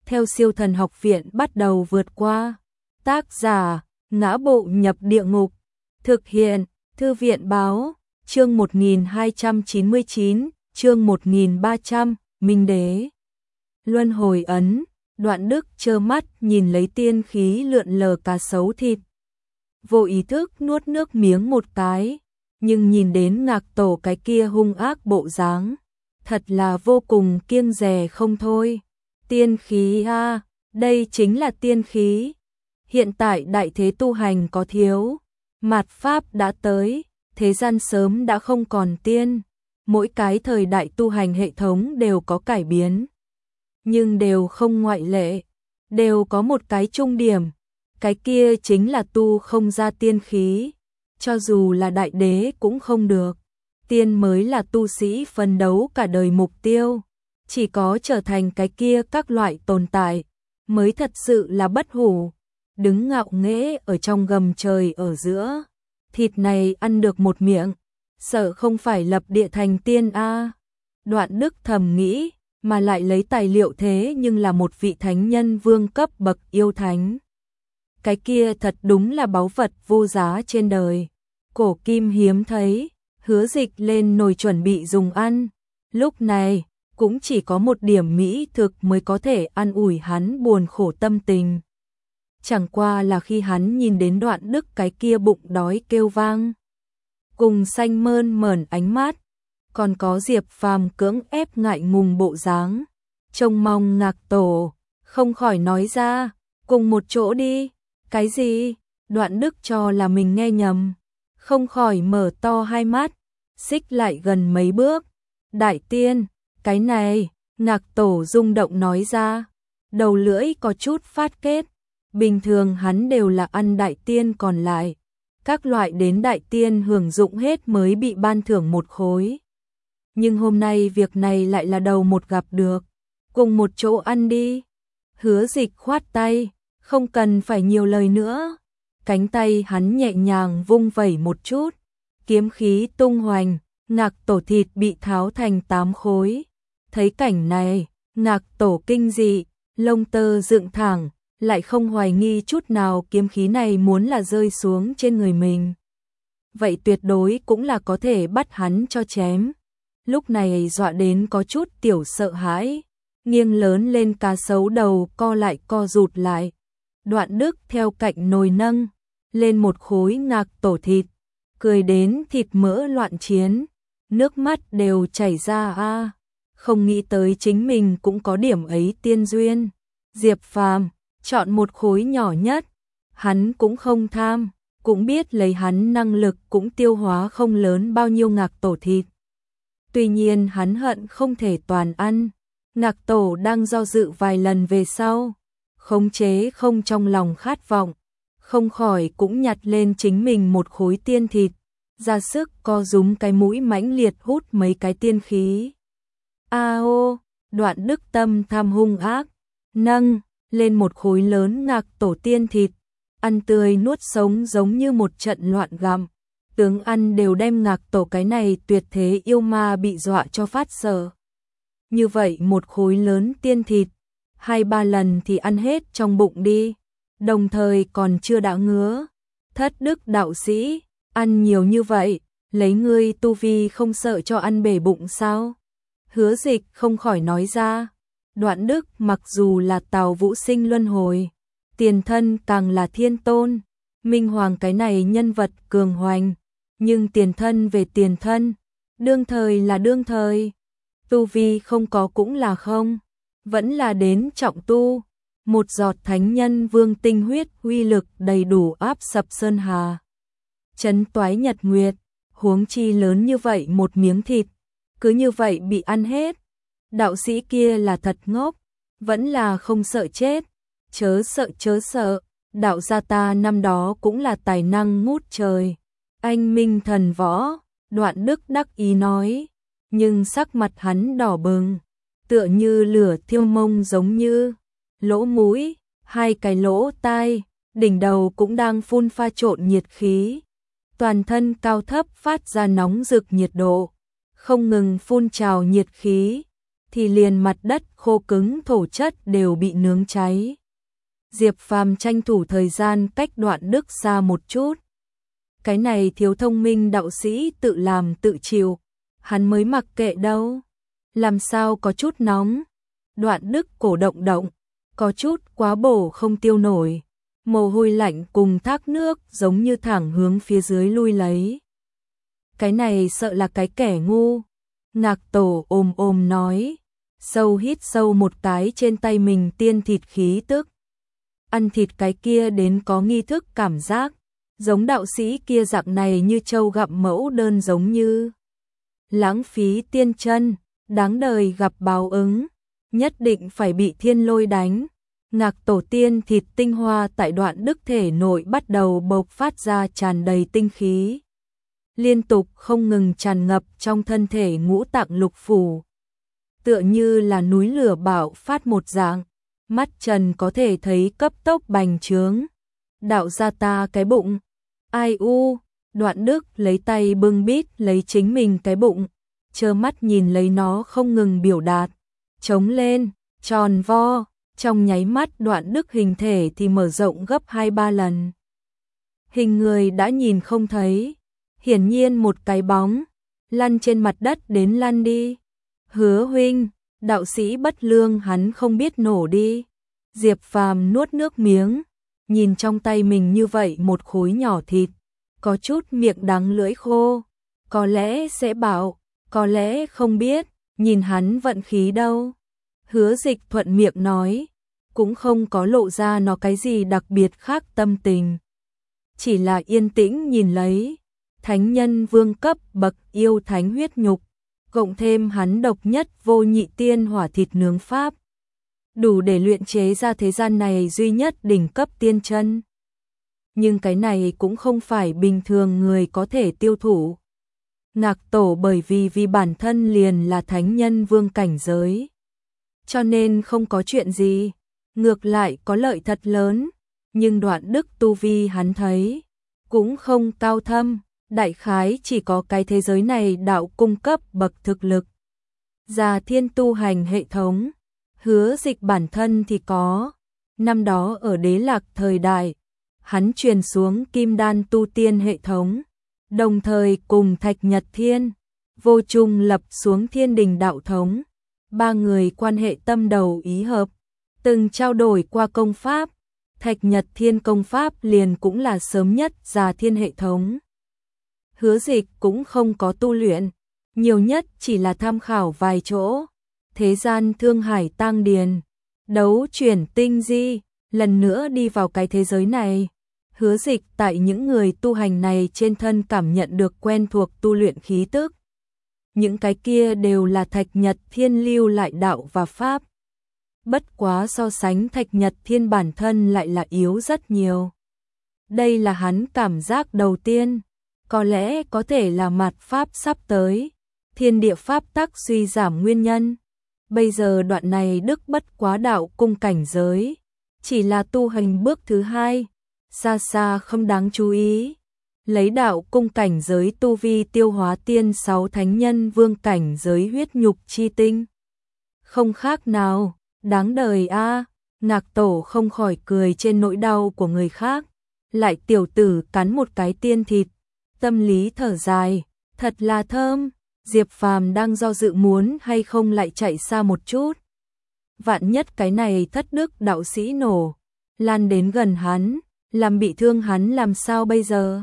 theo Siêu Thần Học Viện bắt đầu vượt qua. Tác giả: Ngã Bộ Nhập Địa Ngục. Thực hiện: Thư viện báo. Chương 1299, chương 1300, Minh Đế. Luân hồi ấn. Đoạn Đức trơ mắt nhìn lấy tiên khí lượn lờ cá sấu thịt. Vô ý thức nuốt nước miếng một cái, nhưng nhìn đến Ngạc Tổ cái kia hung ác bộ dáng, thật là vô cùng kiêng dè không thôi. Tiên khí a, đây chính là tiên khí. Hiện tại đại thế tu hành có thiếu, mạt pháp đã tới, thế gian sớm đã không còn tiên. Mỗi cái thời đại tu hành hệ thống đều có cải biến, nhưng đều không ngoại lệ, đều có một cái trung điểm, cái kia chính là tu không ra tiên khí, cho dù là đại đế cũng không được. Tiên mới là tu sĩ phấn đấu cả đời mục tiêu, chỉ có trở thành cái kia các loại tồn tại mới thật sự là bất hủ, đứng ngạo nghễ ở trong gầm trời ở giữa. Thịt này ăn được một miệng, sợ không phải lập địa thành tiên a. Đoạn Đức thầm nghĩ, mà lại lấy tài liệu thế nhưng là một vị thánh nhân vương cấp bậc yêu thánh. Cái kia thật đúng là báu vật vô giá trên đời, cổ kim hiếm thấy. Hứa Dịch lên nồi chuẩn bị dùng ăn, lúc này cũng chỉ có một điểm mỹ thực mới có thể an ủi hắn buồn khổ tâm tình. Chẳng qua là khi hắn nhìn đến Đoạn Đức cái kia bụng đói kêu vang, cùng xanh mơn mởn ánh mắt, còn có Diệp Phàm cưỡng ép ngại ngùng bộ dáng, trông mong Ngạc Tổ, không khỏi nói ra, cùng một chỗ đi. Cái gì? Đoạn Đức cho là mình nghe nhầm, không khỏi mở to hai mắt, xích lại gần mấy bước. Đại tiên, cái này, Ngạc Tổ rung động nói ra, đầu lưỡi có chút phát kết. Bình thường hắn đều là ăn đại tiên còn lại, các loại đến đại tiên hưởng dụng hết mới bị ban thưởng một khối. Nhưng hôm nay việc này lại là đầu một gặp được, cùng một chỗ ăn đi. Hứa Dịch khoát tay, không cần phải nhiều lời nữa. Cánh tay hắn nhẹ nhàng vung vẩy một chút, kiếm khí tung hoành, Ngạc Tổ thịt bị tháo thành 8 khối. Thấy cảnh này, Ngạc Tổ kinh dị, lông tơ dựng thẳng, lại không hoài nghi chút nào kiếm khí này muốn là rơi xuống trên người mình, vậy tuyệt đối cũng là có thể bắt hắn cho chém. Lúc này dọa đến có chút tiểu sợ hãi, nghiêng lớn lên cá sấu đầu co lại co rụt lại. Đoạn Đức theo cạnh nồi nâng lên một khối Ngạc Tổ thịt, cười đến thịt mỡ loạn chiến, nước mắt đều chảy ra a. Không nghĩ tới chính mình cũng có điểm ấy tiên duyên. Diệp Phàm chọn một khối nhỏ nhất, hắn cũng không tham, cũng biết lấy hắn năng lực cũng tiêu hóa không lớn bao nhiêu Ngạc Tổ thịt. Tuy nhiên hắn hận không thể toàn ăn. Ngạc Tổ đang do dự vài lần về sau, khống chế không trong lòng khát vọng, không khỏi cũng nhặt lên chính mình một khối tiên thịt, ra sức co rúm cái mũi mãnh liệt hút mấy cái tiên khí. A ô, Đoạn Đức tâm tham hung ác, nâng lên một khối lớn Ngạc Tổ tiên thịt, ăn tươi nuốt sống giống như một trận loạn gặm. Tướng ăn đều đem Ngạc Tổ cái này tuyệt thế yêu ma bị dọa cho phát sợ. Như vậy một khối lớn tiên thịt, 2-3 lần thì ăn hết trong bụng đi, đồng thời còn chưa đã ngứa. Thất đức đạo sĩ, ăn nhiều như vậy, lấy ngươi tu vi không sợ cho ăn bể bụng sao? Hứa Dịch không khỏi nói ra. Đoạn Đức mặc dù là Tào Vũ Sinh luân hồi, tiền thân càng là thiên tôn, Minh Hoàng cái này nhân vật cường hoành, nhưng tiền thân về tiền thân, đương thời là đương thời, tu vi không có cũng là không, vẫn là đến trọng tu, một giọt thánh nhân vương tinh huyết uy lực đầy đủ áp sập sơn hà, chấn toái nhật nguyệt, huống chi lớn như vậy một miếng thịt, cứ như vậy bị ăn hết. Đạo sĩ kia là thật ngốc, vẫn là không sợ chết, chớ sợ, đạo gia ta năm đó cũng là tài năng ngút trời, anh minh thần võ. Đoạn Đức đắc ý nói, nhưng sắc mặt hắn đỏ bừng, tựa như lửa thiêu mông giống như, lỗ mũi, 2 cái lỗ tai, đỉnh đầu cũng đang phun pha trộn nhiệt khí, toàn thân cao thấp phát ra nóng rực nhiệt độ, không ngừng phun trào nhiệt khí. thì liền mặt đất khô cứng thổ chất đều bị nướng cháy. Diệp Phàm tranh thủ thời gian cách Đoạn Đức xa một chút. Cái này thiếu thông minh đạo sĩ tự làm tự chịu, hắn mới mặc kệ đâu. Làm sao có chút nóng. Đoạn Đức cổ động động, có chút quá bổ không tiêu nổi. Mồ hôi lạnh cùng thác nước giống như thẳng hướng phía dưới lui lấy. Cái này sợ là cái kẻ ngu. Ngạc Tổ ồm ồm nói, sâu hít sâu một cái trên tay mình tiên thịt khí tức. Ăn thịt cái kia đến có nghi thức cảm giác, giống đạo sĩ kia dạng này như trâu gặm mẫu đơn giống như. Lãng phí tiên chân, đáng đời gặp báo ứng, nhất định phải bị thiên lôi đánh. Ngạc Tổ tiên thịt tinh hoa tại Đoạn Đức thể nội bắt đầu bộc phát ra tràn đầy tinh khí. Liên tục không ngừng tràn ngập trong thân thể ngũ tạng lục phủ. Tựa như là núi lửa bạo phát một dạng, mắt trần có thể thấy cấp tốc bành trướng. Đạo ra ta cái bụng. Ai u, Đoạn Đức lấy tay bưng bít lấy chính mình cái bụng, trơ mắt nhìn lấy nó không ngừng biểu đạt. Trống lên, tròn vo, trong nháy mắt Đoạn Đức hình thể thì mở rộng gấp 2-3 lần. Hình người đã nhìn không thấy, hiển nhiên một cái bóng, lăn trên mặt đất đến lăn đi. Hứa huynh, đạo sĩ bất lương hắn không biết nổ đi. Diệp Phàm nuốt nước miếng, nhìn trong tay mình như vậy một khối nhỏ thịt, có chút miệng đắng lưỡi khô. Có lẽ sẽ bảo, có lẽ không biết, nhìn hắn vận khí đâu. Hứa Dịch thuận miệng nói, cũng không có lộ ra nó cái gì đặc biệt khác tâm tình. Chỉ là yên tĩnh nhìn lấy, thánh nhân vương cấp bậc yêu thánh huyết nhục, cộng thêm hắn độc nhất vô nhị tiên hỏa thịt nướng pháp. Đủ để luyện chế ra thế gian này duy nhất đỉnh cấp tiên chân. Nhưng cái này cũng không phải bình thường người có thể tiêu thụ. Ngạc Tổ bởi vì bản thân liền là thánh nhân vương cảnh giới, cho nên không có chuyện gì, ngược lại có lợi thật lớn. Nhưng Đoạn Đức tu vi hắn thấy cũng không cao thâm, đại khái chỉ có cái thế giới này đạo cung cấp bậc thực lực. Già thiên tu hành hệ thống, Hứa Dịch bản thân thì có. Năm đó ở Đế Lạc thời đại, hắn truyền xuống Kim Đan tu tiên hệ thống, đồng thời cùng Thạch Nhật Thiên, Vô Trung lập xuống Thiên Đình đạo thống. Ba người quan hệ tâm đầu ý hợp, từng trao đổi qua công pháp. Thạch Nhật Thiên công pháp liền cũng là sớm nhất Già Thiên hệ thống. Hứa Dịch cũng không có tu luyện, nhiều nhất chỉ là tham khảo vài chỗ. Thế gian Thương Hải Tang Điền, đấu chuyển tinh di, lần nữa đi vào cái thế giới này. Hứa Dịch tại những người tu hành này trên thân cảm nhận được quen thuộc tu luyện khí tức. Những cái kia đều là Thạch Nhật Thiên lưu lại đạo và pháp. Bất quá so sánh Thạch Nhật Thiên bản thân lại là yếu rất nhiều. Đây là hắn cảm giác đầu tiên, có lẽ có thể là mạt pháp sắp tới, thiên địa pháp tắc suy giảm nguyên nhân. Bây giờ đoạn này đức bất quá đạo cung cảnh giới, chỉ là tu hành bước thứ hai, xa xa không đáng chú ý. Lấy đạo cung cảnh giới tu vi tiêu hóa tiên 6 thánh nhân vương cảnh giới huyết nhục chi tinh. Không khác nào, đáng đời a. Ngạc Tổ không khỏi cười trên nỗi đau của người khác, lại tiểu tử cắn một cái tiên thịt, tâm lý thở dài, thật là thơm. Diệp Phàm đang do dự muốn hay không lại chạy xa một chút. Vạn nhất cái này thất đức đạo sĩ nổ, lan đến gần hắn, làm bị thương hắn làm sao bây giờ?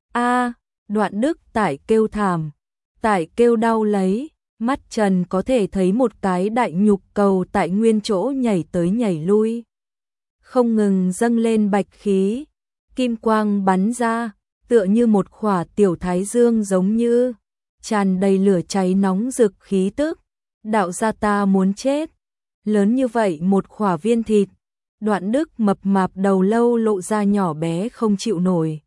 A, Đoạn Đức tại kêu thảm, tại kêu đau lấy, mắt trần có thể thấy một cái đại nhục cầu tại nguyên chỗ nhảy tới nhảy lui. Không ngừng dâng lên bạch khí, kim quang bắn ra, tựa như một khỏa tiểu thái dương giống như tràn đầy lửa cháy nóng rực khí tức. Đạo gia ta muốn chết. Lớn như vậy một khỏa viên thịt, Đoạn Đức mập mạp đầu lâu lộ ra nhỏ bé không chịu nổi.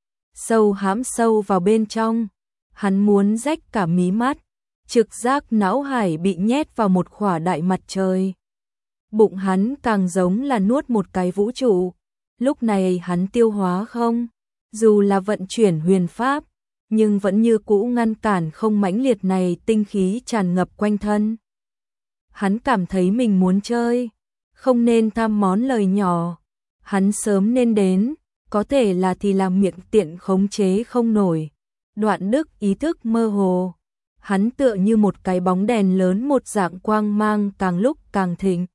Sâu hãm sâu vào bên trong, hắn muốn rách cả mí mắt, trực giác não hải bị nhét vào một khỏa đại mặt trời. Bụng hắn càng giống là nuốt một cái vũ trụ. Lúc này hắn tiêu hóa không, dù là vận chuyển huyền pháp, nhưng vẫn như cũ ngăn cản không mãnh liệt này tinh khí tràn ngập quanh thân. Hắn cảm thấy mình muốn chơi, không nên tham món lời nhỏ. Hắn sớm nên đến, có thể là thì làm miệng tiện khống chế không nổi. Đoạn Đức ý thức mơ hồ. Hắn tựa như một cái bóng đèn lớn, một dạng quang mang càng lúc càng thịnh.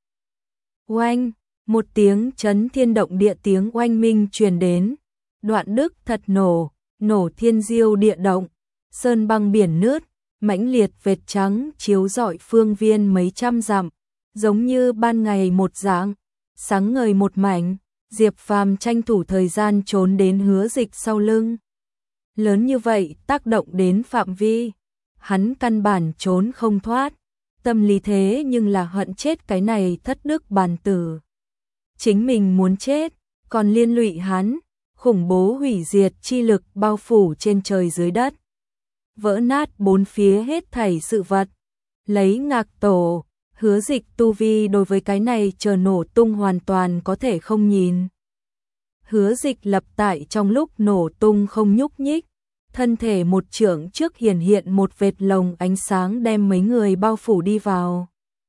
Oanh, một tiếng chấn thiên động địa, tiếng oanh minh truyền đến. Đoạn Đức thật nổ, nổ thiên diêu địa động, sơn băng biển nứt, mãnh liệt vệt trắng chiếu rọi phương viên mấy trăm dặm, giống như ban ngày một dạng, sáng ngời một mảnh. Diệp Phàm tranh thủ thời gian trốn đến Hứa Dịch sau lưng. Lớn như vậy tác động đến phạm vi, hắn căn bản trốn không thoát. Tâm lý thế nhưng là hận chết cái này thất đức bàn tử. Chính mình muốn chết, còn liên lụy hắn, khủng bố hủy diệt chi lực bao phủ trên trời dưới đất. Vỡ nát bốn phía hết thảy sự vật. Lấy Ngạc Tổ, Hứa Dịch tu vi đối với cái này chờ nổ tung hoàn toàn có thể không nhìn. Hứa Dịch lập tại trong lúc nổ tung không nhúc nhích, thân thể một trượng trước hiện một vệt lồng ánh sáng đem mấy người bao phủ đi vào.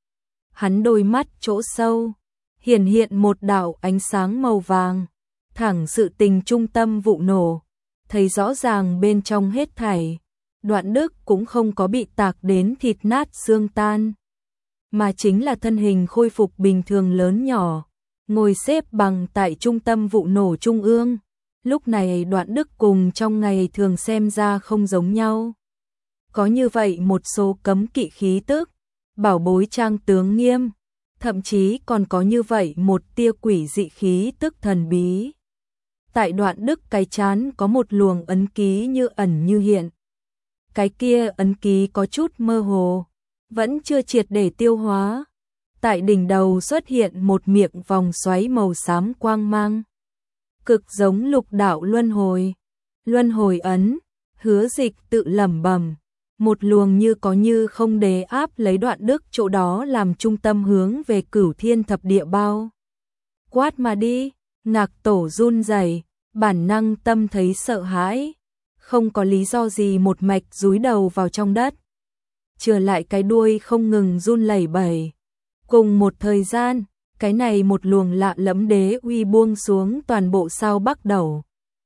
Hắn đôi mắt chỗ sâu, hiện một đạo ánh sáng màu vàng, thẳng sự tình trung tâm vụ nổ, thấy rõ ràng bên trong hết thảy. Đoạn Đức cũng không có bị tạc đến thịt nát xương tan, mà chính là thân hình khôi phục bình thường lớn nhỏ, ngồi xếp bằng tại trung tâm vụ nổ trung ương. Lúc này Đoạn Đức cùng trong ngày thường xem ra không giống nhau. Có như vậy một số cấm kỵ khí tức, bảo bối trang tướng nghiêm, thậm chí còn có như vậy một tia quỷ dị khí tức thần bí. Tại Đoạn Đức cái chán có một luồng ấn ký như ẩn như hiện. Cái kia ấn ký có chút mơ hồ, vẫn chưa triệt để tiêu hóa. Tại đỉnh đầu xuất hiện một miệng vòng xoáy màu xám quang mang, cực giống lục đạo luân hồi. Luân hồi ấn, Hứa Dịch tự lẩm bẩm, một luồng như có như không đè áp lấy Đoạn Đức chỗ đó làm trung tâm hướng về Cửu Thiên Thập Địa bao quát mà đi. Ngạc Tổ run rẩy, bản năng tâm thấy sợ hãi, không có lý do gì một mạch dúi đầu vào trong đất, trở lại cái đuôi không ngừng run lẩy bẩy. Cùng một thời gian, cái này một luồng lạ lẫm đế uy buông xuống toàn bộ sao Bắc Đầu.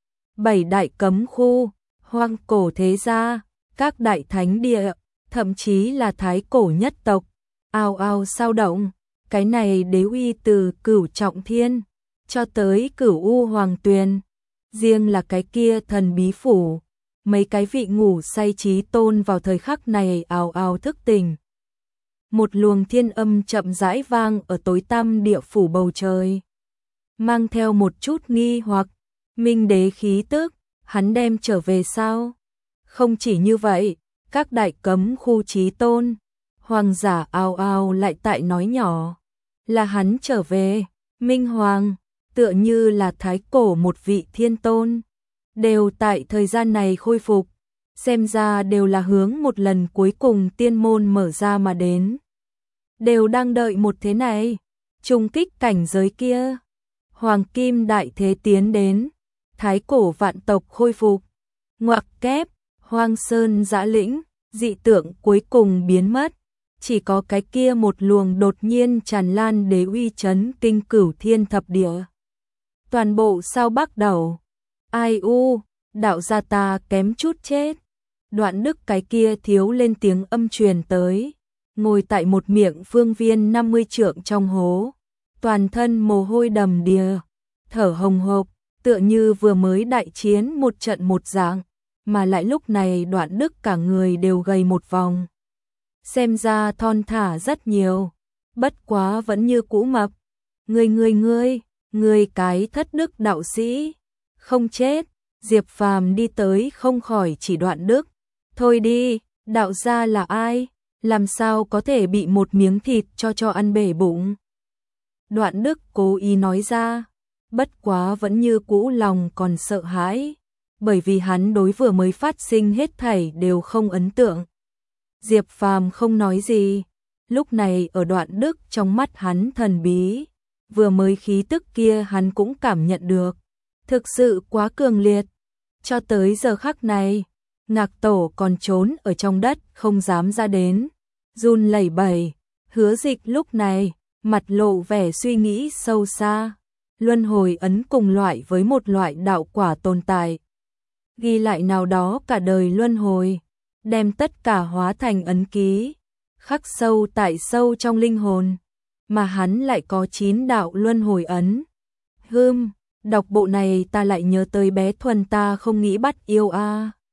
7 đại cấm khu, hoang cổ thế gia, các đại thánh địa, thậm chí là thái cổ nhất tộc, ào ào sao động. Cái này đế uy từ Cửu Trọng Thiên cho tới Cửu U Hoàng Tuyền, riêng là cái kia thần bí phủ, mấy cái vị ngủ say trí tôn vào thời khắc này ào ào thức tỉnh. Một luồng thiên âm chậm rãi vang ở tối tăm địa phủ bầu trời, mang theo một chút nghi hoặc. Minh đế khí tức, hắn đem trở về sao? Không chỉ như vậy, các đại cấm khu trí tôn, hoàng giả ào ào lại tại nói nhỏ, là hắn trở về. Minh Hoàng, tựa như là thái cổ một vị thiên tôn, đều tại thời gian này khôi phục, xem ra đều là hướng một lần cuối cùng tiên môn mở ra mà đến. Đều đang đợi một thế này, trùng kích cảnh giới kia. Hoàng kim đại thế tiến đến, thái cổ vạn tộc khôi phục, ngoặc kép, hoang sơn dã lĩnh, dị tượng cuối cùng biến mất. Chỉ có cái kia một luồng đột nhiên tràn lan đế uy chấn kinh Cửu Thiên Thập Địa. Toàn bộ sao Bắc Đầu, ai u, đạo gia ta kém chút chết. Đoạn Đức cái kia thiếu lên tiếng âm truyền tới, ngồi tại một miệng phương viên 50 trượng trong hố, toàn thân mồ hôi đầm đìa, thở hồng hộc, tựa như vừa mới đại chiến một trận một dạng, mà lại lúc này Đoạn Đức cả người đều gầy một vòng. Xem ra thon thả rất nhiều, bất quá vẫn như cũ mập. Ngươi cái thất đức đạo sĩ, không chết. Diệp Phàm đi tới không khỏi chỉ Đoạn Đức. Thôi đi, đạo gia là ai? Làm sao có thể bị một miếng thịt cho ăn bể bụng? Đoạn Đức cố ý nói ra, bất quá vẫn như cũ lòng còn sợ hãi, bởi vì hắn đối vừa mới phát sinh hết thảy đều không ấn tượng. Diệp Phàm không nói gì, lúc này ở Đoạn Đức trong mắt hắn thần bí, vừa mới khí tức kia hắn cũng cảm nhận được, thực sự quá cường liệt. Cho tới giờ khắc này, Ngạc Tổ còn trốn ở trong đất không dám ra đến, run lẩy bẩy. Hứa Dịch lúc này, mặt lộ vẻ suy nghĩ sâu xa. Luân hồi ấn cùng loại với một loại đạo quả tồn tại. Ghi lại nào đó cả đời luân hồi, đem tất cả hóa thành ấn ký, khắc sâu tại sâu trong linh hồn. Mà hắn lại có 9 đạo luân hồi ấn. Đọc bộ này ta lại nhớ tới bé Thuần ta không nghĩ bắt yêu a.